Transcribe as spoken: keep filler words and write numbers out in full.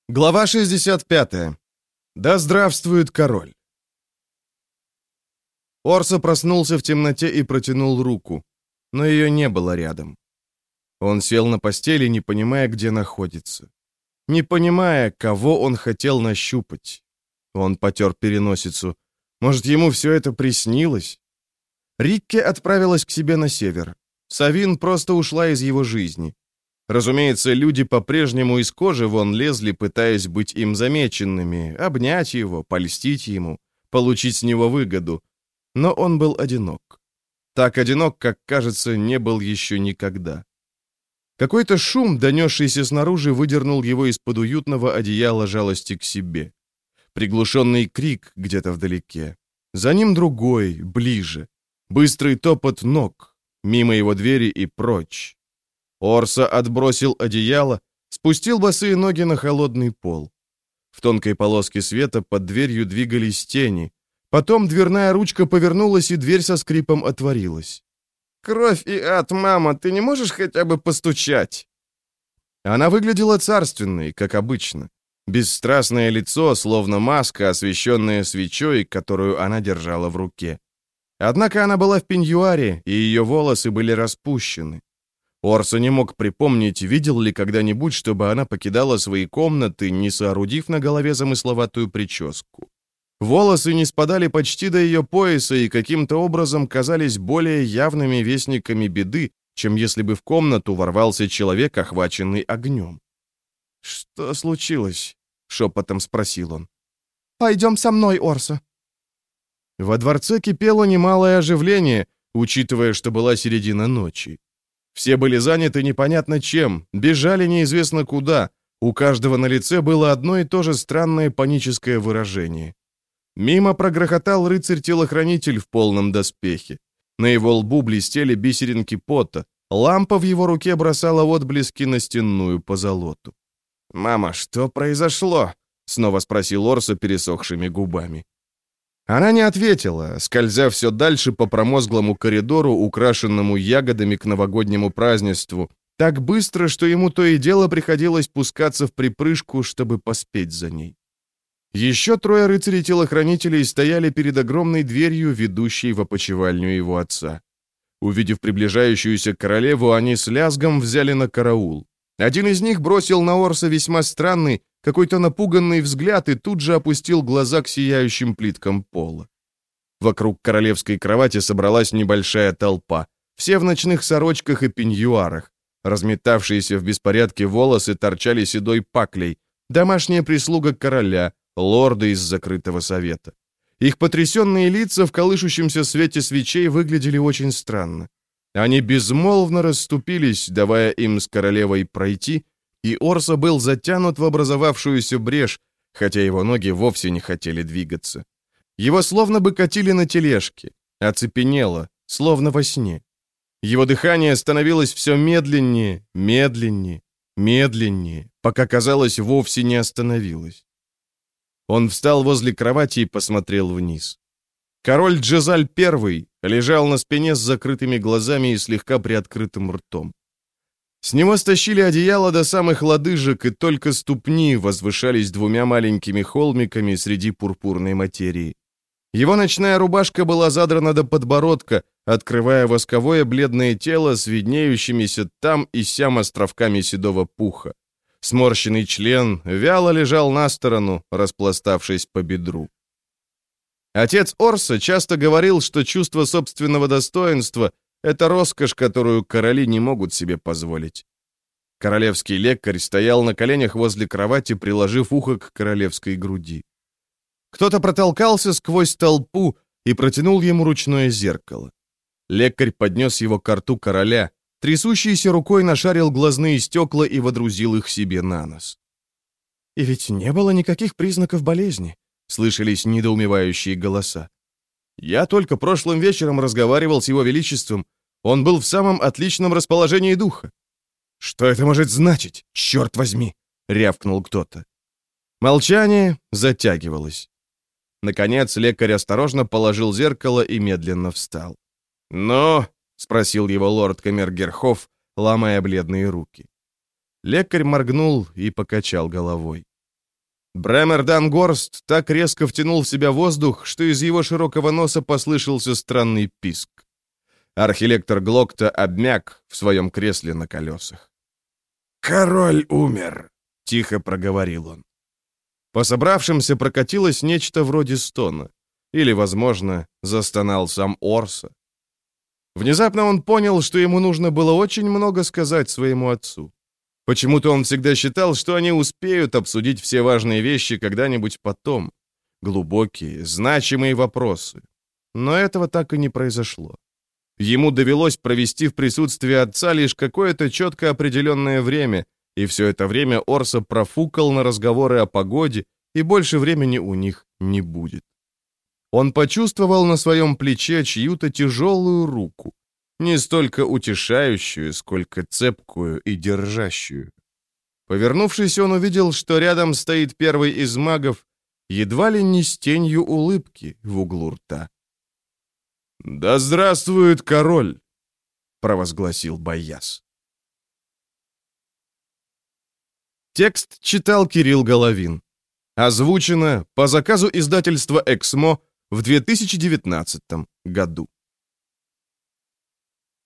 Глава шестьдесят пятая. Да здравствует король. Орса проснулся в темноте и протянул руку, но ее не было рядом. Он сел на постели, не понимая, где находится. Не понимая, кого он хотел нащупать. Он потер переносицу. Может, ему все это приснилось? Рикке отправилась к себе на север. Савин просто ушла из его жизни. Разумеется, люди по-прежнему из кожи вон лезли, пытаясь быть им замеченными, обнять его, польстить ему, получить с него выгоду. Но он был одинок. Так одинок, как, кажется, не был еще никогда. Какой-то шум, донесшийся снаружи, выдернул его из-под уютного одеяла жалости к себе. Приглушенный крик где-то вдалеке. За ним другой, ближе. Быстрый топот ног, мимо его двери и прочь. Орса отбросил одеяло, спустил босые ноги на холодный пол. В тонкой полоске света под дверью двигались тени. Потом дверная ручка повернулась, и дверь со скрипом отворилась. «Кровь и ад, мама, ты не можешь хотя бы постучать?» Она выглядела царственной, как обычно. Бесстрастное лицо, словно маска, освещенная свечой, которую она держала в руке. Однако она была в пеньюаре, и ее волосы были распущены. Орса не мог припомнить, видел ли когда-нибудь, чтобы она покидала свои комнаты, не соорудив на голове замысловатую прическу. Волосы не спадали почти до ее пояса и каким-то образом казались более явными вестниками беды, чем если бы в комнату ворвался человек, охваченный огнем. «Что случилось?» — шепотом спросил он. «Пойдем со мной, Орса». Во дворце кипело немалое оживление, учитывая, что была середина ночи. Все были заняты непонятно чем, бежали неизвестно куда, у каждого на лице было одно и то же странное паническое выражение. Мимо прогрохотал рыцарь-телохранитель в полном доспехе. На его лбу блестели бисеринки пота, лампа в его руке бросала отблески на стенную позолоту. «Мама, что произошло?» — снова спросил Орса пересохшими губами. Она не ответила, скользя все дальше по промозглому коридору, украшенному ягодами к новогоднему празднеству, так быстро, что ему то и дело приходилось пускаться в припрыжку, чтобы поспеть за ней. Еще трое рыцарей-телохранителей стояли перед огромной дверью, ведущей в опочивальню его отца. Увидев приближающуюся королеву, они с лязгом взяли на караул. Один из них бросил на Орса весьма странный, какой-то напуганный взгляд и тут же опустил глаза к сияющим плиткам пола. Вокруг королевской кровати собралась небольшая толпа, все в ночных сорочках и пеньюарах. Разметавшиеся в беспорядке волосы торчали седой паклей, домашняя прислуга короля, лорды из закрытого совета. Их потрясенные лица в колышущемся свете свечей выглядели очень странно. Они безмолвно расступились, давая им с королевой пройти, и Орса был затянут в образовавшуюся брешь, хотя его ноги вовсе не хотели двигаться. Его словно бы катили на тележке, оцепенело, словно во сне. Его дыхание становилось все медленнее, медленнее, медленнее, пока, казалось, вовсе не остановилось. Он встал возле кровати и посмотрел вниз. Король Джезаль Первый лежал на спине с закрытыми глазами и слегка приоткрытым ртом. С него стащили одеяло до самых лодыжек, и только ступни возвышались двумя маленькими холмиками среди пурпурной материи. Его ночная рубашка была задрана до подбородка, открывая восковое бледное тело с виднеющимися там и сям островками седого пуха. Сморщенный член вяло лежал на сторону, распластавшись по бедру. Отец Орса часто говорил, что чувство собственного достоинства — это роскошь, которую короли не могут себе позволить. Королевский лекарь стоял на коленях возле кровати, приложив ухо к королевской груди. Кто-то протолкался сквозь толпу и протянул ему ручное зеркало. Лекарь поднес его к рту короля, трясущейся рукой нашарил глазные стекла и водрузил их себе на нос. «И ведь не было никаких признаков болезни», — слышались недоумевающие голоса. «Я только прошлым вечером разговаривал с его величеством. Он был в самом отличном расположении духа». «Что это может значить, черт возьми?» — рявкнул кто-то. Молчание затягивалось. Наконец лекарь осторожно положил зеркало и медленно встал. «Ну?» — спросил его лорд Камергерхоф, ломая бледные руки. Лекарь моргнул и покачал головой. Бремер Дангорст так резко втянул в себя воздух, что из его широкого носа послышался странный писк. Архилектор Глокта обмяк в своем кресле на колесах. «Король умер», — тихо проговорил он. По собравшимся прокатилось нечто вроде стона. Или, возможно, застонал сам Орса. Внезапно он понял, что ему нужно было очень много сказать своему отцу. Почему-то он всегда считал, что они успеют обсудить все важные вещи когда-нибудь потом. Глубокие, значимые вопросы. Но этого так и не произошло. Ему довелось провести в присутствии отца лишь какое-то четко определенное время, и все это время Орса профукал на разговоры о погоде, и больше времени у них не будет. Он почувствовал на своем плече чью-то тяжелую руку, не столько утешающую, сколько цепкую и держащую. Повернувшись, он увидел, что рядом стоит первый из магов, едва ли не с тенью улыбки в углу рта. «Да здравствует король!» — провозгласил Байяс. Текст читал Кирилл Головин. Озвучено по заказу издательства «Эксмо» в две тысячи девятнадцатом году.